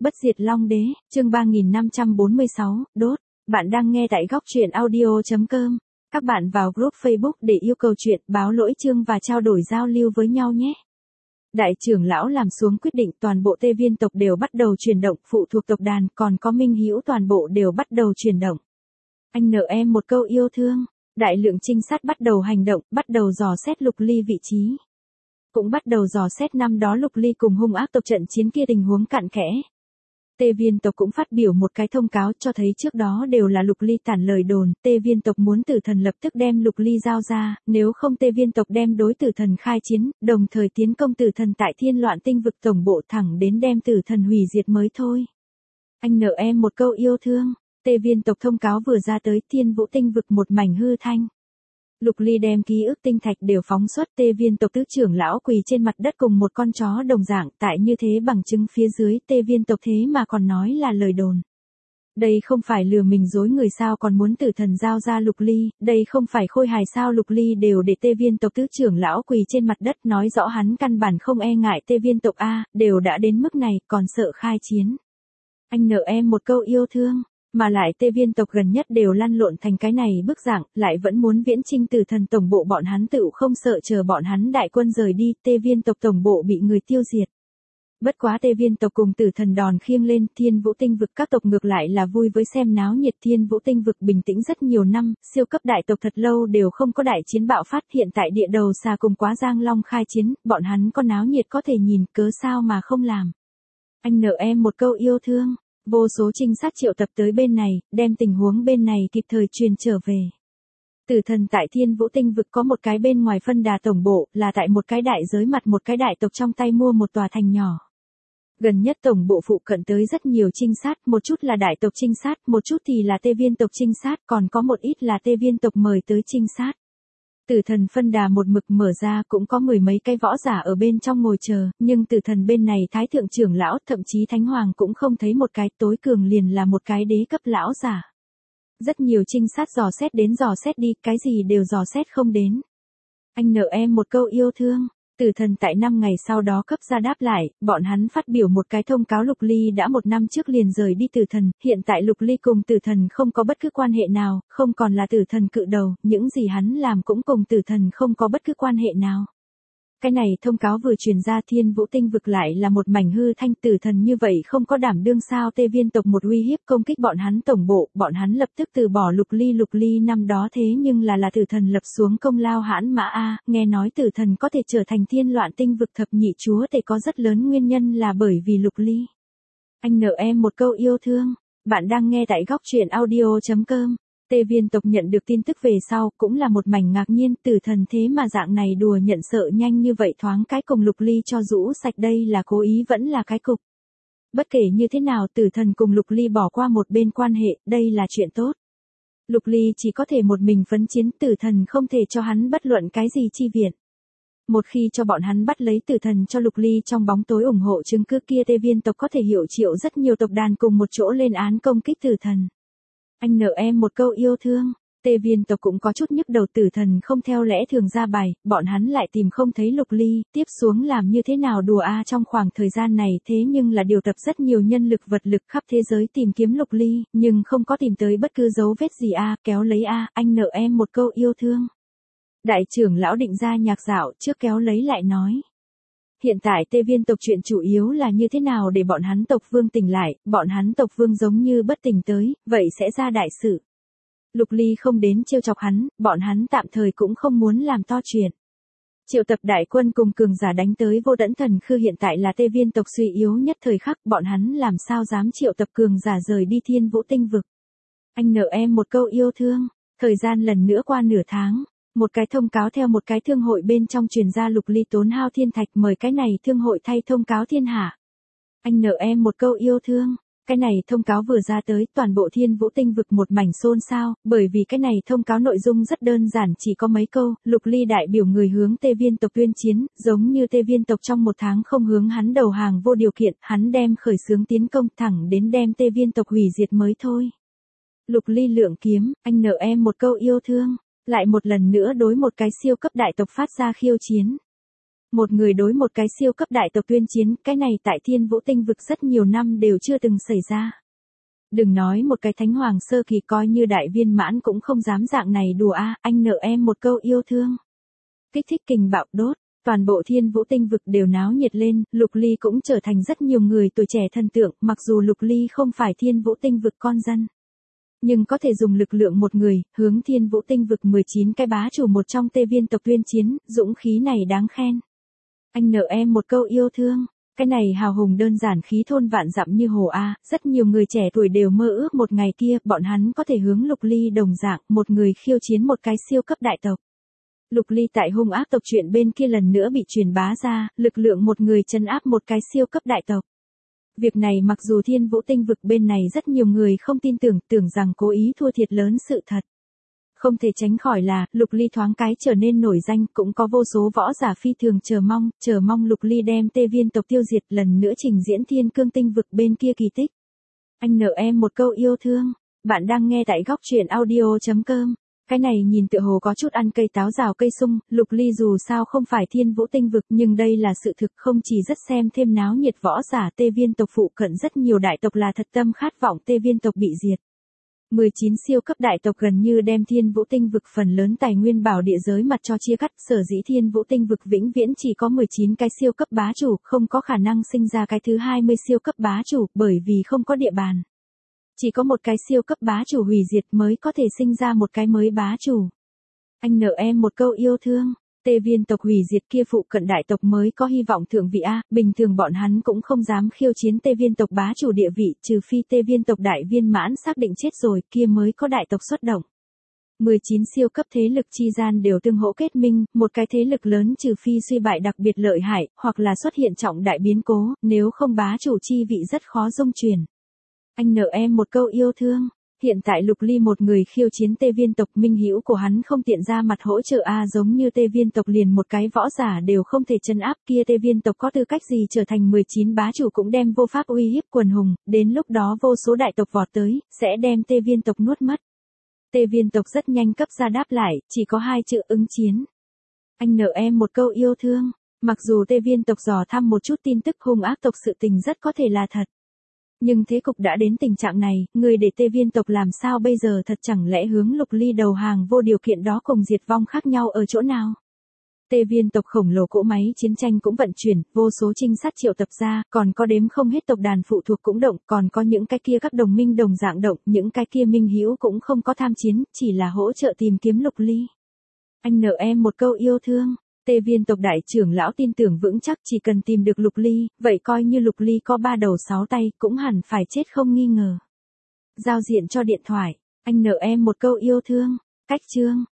Bất diệt Long Đế, chương 3546, đốt. Bạn đang nghe tại góc truyện audio.com. Các bạn vào group Facebook để yêu cầu chuyện, báo lỗi chương và trao đổi giao lưu với nhau nhé. Đại trưởng lão làm xuống quyết định, toàn bộ Tê Viên tộc đều bắt đầu chuyển động, phụ thuộc tộc đàn còn có Minh Hữu toàn bộ đều bắt đầu chuyển động. Anh nợ em một câu yêu thương. Đại lượng trinh sát bắt đầu hành động, bắt đầu dò xét Lục Ly vị trí. Cũng bắt đầu dò xét năm đó Lục Ly cùng hung ác tộc trận chiến kia tình huống cặn kẽ. Tê Viên tộc cũng phát biểu một cái thông cáo cho thấy trước đó đều là Lục Ly tản lời đồn, Tê Viên tộc muốn Tử Thần lập tức đem Lục Ly giao ra, nếu không Tê Viên tộc đem đối Tử Thần khai chiến, đồng thời tiến công Tử Thần tại Thiên Loạn Tinh vực tổng bộ thẳng đến đem Tử Thần hủy diệt mới thôi. Anh nợ em một câu yêu thương. Tê Viên tộc thông cáo vừa ra tới, Thiên Vũ Tinh vực một mảnh hư thanh. Lục Ly đem ký ức tinh thạch đều phóng xuất, Tê Viên tộc tứ trưởng lão quỳ trên mặt đất cùng một con chó đồng dạng, tại như thế bằng chứng phía dưới, Tê Viên tộc thế mà còn nói là lời đồn. Đây không phải lừa mình dối người sao, còn muốn Tử Thần giao ra Lục Ly, đây không phải khôi hài sao, Lục Ly đều để Tê Viên tộc tứ trưởng lão quỳ trên mặt đất, nói rõ hắn căn bản không e ngại Tê Viên tộc a, đều đã đến mức này, còn sợ khai chiến. Anh nợ em một câu yêu thương. Mà lại Tê Viên tộc gần nhất đều lăn lộn thành cái này bức dạng, lại vẫn muốn viễn chinh Tử Thần tổng bộ, bọn hắn tựu không sợ chờ bọn hắn đại quân rời đi, Tê Viên tộc tổng bộ bị người tiêu diệt. Bất quá Tê Viên tộc cùng Tử Thần đòn khiêng lên, Thiên Vũ Tinh vực các tộc ngược lại là vui với xem náo nhiệt. Thiên Vũ Tinh vực bình tĩnh rất nhiều năm, siêu cấp đại tộc thật lâu đều không có đại chiến bạo phát, hiện tại địa đầu xà cùng Quá Giang Long khai chiến, bọn hắn có náo nhiệt có thể nhìn, cớ sao mà không làm. Anh nợ em một câu yêu thương. Vô số trinh sát triệu tập tới bên này, đem tình huống bên này kịp thời truyền trở về. Tử Thần tại Thiên Vũ Tinh vực có một cái bên ngoài phân đà tổng bộ, là tại một cái đại giới mặt một cái đại tộc trong tay mua một tòa thành nhỏ. Gần nhất tổng bộ phụ cận tới rất nhiều trinh sát, một chút là đại tộc trinh sát, một chút thì là Tê Viên tộc trinh sát, còn có một ít là Tê Viên tộc mời tới trinh sát. Tử Thần phân đà một mực mở ra, cũng có mười mấy cái võ giả ở bên trong ngồi chờ, nhưng Tử Thần bên này Thái thượng trưởng lão, thậm chí Thánh Hoàng cũng không thấy một cái, tối cường liền là một cái đế cấp lão giả. Rất nhiều trinh sát dò xét đến dò xét đi, cái gì đều dò xét không đến. Anh nợ em một câu yêu thương. Tử Thần tại 5 ngày sau đó cấp ra đáp lại, bọn hắn phát biểu một cái thông cáo, Lục Ly đã 1 năm trước liền rời đi Tử Thần, hiện tại Lục Ly cùng Tử Thần không có bất cứ quan hệ nào, không còn là Tử Thần cự đầu, những gì hắn làm cũng cùng Tử Thần không có bất cứ quan hệ nào. Cái này thông cáo vừa truyền ra, Thiên Vũ Tinh vực lại là một mảnh hư thanh. Tử Thần như vậy không có đảm đương sao, Tê Viên tộc một uy hiếp công kích bọn hắn tổng bộ, bọn hắn lập tức từ bỏ Lục Ly năm đó thế nhưng là Tử Thần lập xuống công lao hãn mã a, nghe nói Tử Thần có thể trở thành Thiên Loạn Tinh vực thập nhị chúa tể có rất lớn nguyên nhân là bởi vì Lục Ly. Anh nợ em một câu yêu thương. Bạn đang nghe tại góc truyện audio.com. Tê Viên tộc nhận được tin tức về sau, cũng là một mảnh ngạc nhiên, Tử Thần thế mà dạng này đùa nhận sợ nhanh như vậy, thoáng cái cùng Lục Ly cho rũ sạch, đây là cố ý vẫn là cái cục. Bất kể như thế nào, Tử Thần cùng Lục Ly bỏ qua một bên quan hệ, đây là chuyện tốt. Lục Ly chỉ có thể một mình phấn chiến, Tử Thần không thể cho hắn bất luận cái gì chi viện. Một khi cho bọn hắn bắt lấy Tử Thần cho Lục Ly trong bóng tối ủng hộ chứng cứ kia, Tê Viên tộc có thể hiệu triệu rất nhiều tộc đàn cùng một chỗ lên án công kích Tử Thần. Anh nợ em một câu yêu thương. Tê Viên tộc cũng có chút nhức đầu, Tử Thần không theo lẽ thường ra bài, bọn hắn lại tìm không thấy Lục Ly, tiếp xuống làm như thế nào đùa a, trong khoảng thời gian này thế nhưng là điều tập rất nhiều nhân lực vật lực khắp thế giới tìm kiếm Lục Ly, nhưng không có tìm tới bất cứ dấu vết gì a, kéo lấy a, anh nợ em một câu yêu thương. Đại trưởng lão định ra nhạc dạo trước kéo lấy lại nói. Hiện tại Tê Viên tộc chuyện chủ yếu là như thế nào để bọn hắn tộc vương tỉnh lại, bọn hắn tộc vương giống như bất tỉnh tới, vậy sẽ ra đại sự. Lục Ly không đến trêu chọc hắn, bọn hắn tạm thời cũng không muốn làm to chuyện. Triệu tập đại quân cùng cường giả đánh tới Vô Đẫn Thần Khư, hiện tại là Tê Viên tộc suy yếu nhất thời khắc, bọn hắn làm sao dám triệu tập cường giả rời đi Thiên Vũ Tinh vực. Anh nợ em một câu yêu thương. Thời gian lần nữa qua nửa tháng. Một cái thông cáo theo một cái thương hội bên trong truyền ra, Lục Ly tốn hao thiên thạch mời cái này thương hội thay thông cáo thiên hạ. Anh nợ em một câu yêu thương. Cái này thông cáo vừa ra tới, toàn bộ Thiên Vũ Tinh vực một mảnh xôn xao, bởi vì cái này thông cáo nội dung rất đơn giản, chỉ có mấy câu, Lục Ly đại biểu người hướng Tê Viên tộc tuyên chiến, giống như Tê Viên tộc trong 1 tháng không hướng hắn đầu hàng vô điều kiện, hắn đem khởi xướng tiến công thẳng đến đem Tê Viên tộc hủy diệt mới thôi. Lục Ly lượng kiếm, anh nợ em một câu yêu thương. Lại một lần nữa đối một cái siêu cấp đại tộc phát ra khiêu chiến. Một người đối một cái siêu cấp đại tộc tuyên chiến, cái này tại Thiên Vũ Tinh vực rất nhiều năm đều chưa từng xảy ra. Đừng nói một cái thánh hoàng sơ kỳ, coi như đại viên mãn cũng không dám dạng này đùa a, anh nợ em một câu yêu thương. Kích thích kình bạo đốt, toàn bộ Thiên Vũ Tinh vực đều náo nhiệt lên, Lục Ly cũng trở thành rất nhiều người tuổi trẻ thần tượng, mặc dù Lục Ly không phải Thiên Vũ Tinh vực con dân. Nhưng có thể dùng lực lượng một người, hướng Thiên Vũ Tinh vực 19 cái bá chủ một trong Tê Viên tộc tuyên chiến, dũng khí này đáng khen. Anh nợ em một câu yêu thương. Cái này hào hùng đơn giản khí thôn vạn dặm như hồ A, rất nhiều người trẻ tuổi đều mơ ước một ngày kia, bọn hắn có thể hướng Lục Ly đồng dạng, một người khiêu chiến một cái siêu cấp đại tộc. Lục Ly tại hung ác tộc chuyện bên kia lần nữa bị truyền bá ra, lực lượng một người trấn áp một cái siêu cấp đại tộc. Việc này mặc dù Thiên Vũ Tinh vực bên này rất nhiều người không tin tưởng rằng cố ý thua thiệt lớn sự thật. Không thể tránh khỏi là, Lục Ly thoáng cái trở nên nổi danh, cũng có vô số võ giả phi thường chờ mong Lục Ly đem Tê Viên tộc tiêu diệt, lần nữa trình diễn Thiên Cương Tinh vực bên kia kỳ tích. Anh nợ em một câu yêu thương. Bạn đang nghe tại góc truyện audio.com. Cái này nhìn tựa hồ có chút ăn cây táo rào cây sung, Lục Ly dù sao không phải Thiên Vũ Tinh vực, nhưng đây là sự thực, không chỉ rất xem thêm náo nhiệt võ giả Tê Viên tộc phụ cận rất nhiều đại tộc là thật tâm khát vọng Tê Viên tộc bị diệt. 19 siêu cấp đại tộc gần như đem Thiên Vũ Tinh vực phần lớn tài nguyên bảo địa giới mặt cho chia cắt, sở dĩ Thiên Vũ Tinh vực vĩnh viễn chỉ có 19 cái siêu cấp bá chủ, không có khả năng sinh ra cái thứ 20 siêu cấp bá chủ, bởi vì không có địa bàn. Chỉ có một cái siêu cấp bá chủ hủy diệt mới có thể sinh ra một cái mới bá chủ. Anh nợ em một câu yêu thương. Tê Viên tộc hủy diệt kia phụ cận đại tộc mới có hy vọng thượng vị A, bình thường bọn hắn cũng không dám khiêu chiến Tê Viên tộc bá chủ địa vị, trừ phi Tê Viên tộc đại viên mãn xác định chết rồi, kia mới có đại tộc xuất động. 19 siêu cấp thế lực chi gian đều tương hỗ kết minh, một cái thế lực lớn trừ phi suy bại đặc biệt lợi hại, hoặc là xuất hiện trọng đại biến cố, nếu không bá chủ chi vị rất khó dung chuyển. Anh nợ em một câu yêu thương. Hiện tại Lục Ly một người khiêu chiến Tê Viên tộc, minh hữu của hắn không tiện ra mặt hỗ trợ a, giống như Tê Viên tộc liền một cái võ giả đều không thể trấn áp, kia Tê Viên tộc có tư cách gì trở thành 19 bá chủ cũng đem vô pháp uy hiếp quần hùng, đến lúc đó vô số đại tộc vọt tới, sẽ đem Tê Viên tộc nuốt mất. Tê Viên tộc rất nhanh cấp ra đáp lại, chỉ có 2 chữ ứng chiến. Anh nợ em một câu yêu thương. Mặc dù Tê Viên tộc dò thăm một chút tin tức hung ác tộc sự tình rất có thể là thật. Nhưng thế cục đã đến tình trạng này, người để Tê Viên tộc làm sao bây giờ, thật chẳng lẽ hướng Lục Ly đầu hàng vô điều kiện đó cùng diệt vong khác nhau ở chỗ nào? Tê Viên tộc khổng lồ cỗ máy chiến tranh cũng vận chuyển, vô số trinh sát triệu tập ra, còn có đếm không hết tộc đàn phụ thuộc cũng động, còn có những cái kia các đồng minh đồng dạng động, những cái kia minh hữu cũng không có tham chiến, chỉ là hỗ trợ tìm kiếm Lục Ly. Anh nợ em một câu yêu thương. Tê Viên tộc đại trưởng lão tin tưởng vững chắc chỉ cần tìm được Lục Ly, vậy coi như Lục Ly có 3 đầu 6 tay, cũng hẳn phải chết không nghi ngờ. Giao diện cho điện thoại. Anh nợ em một câu yêu thương. Cách chương.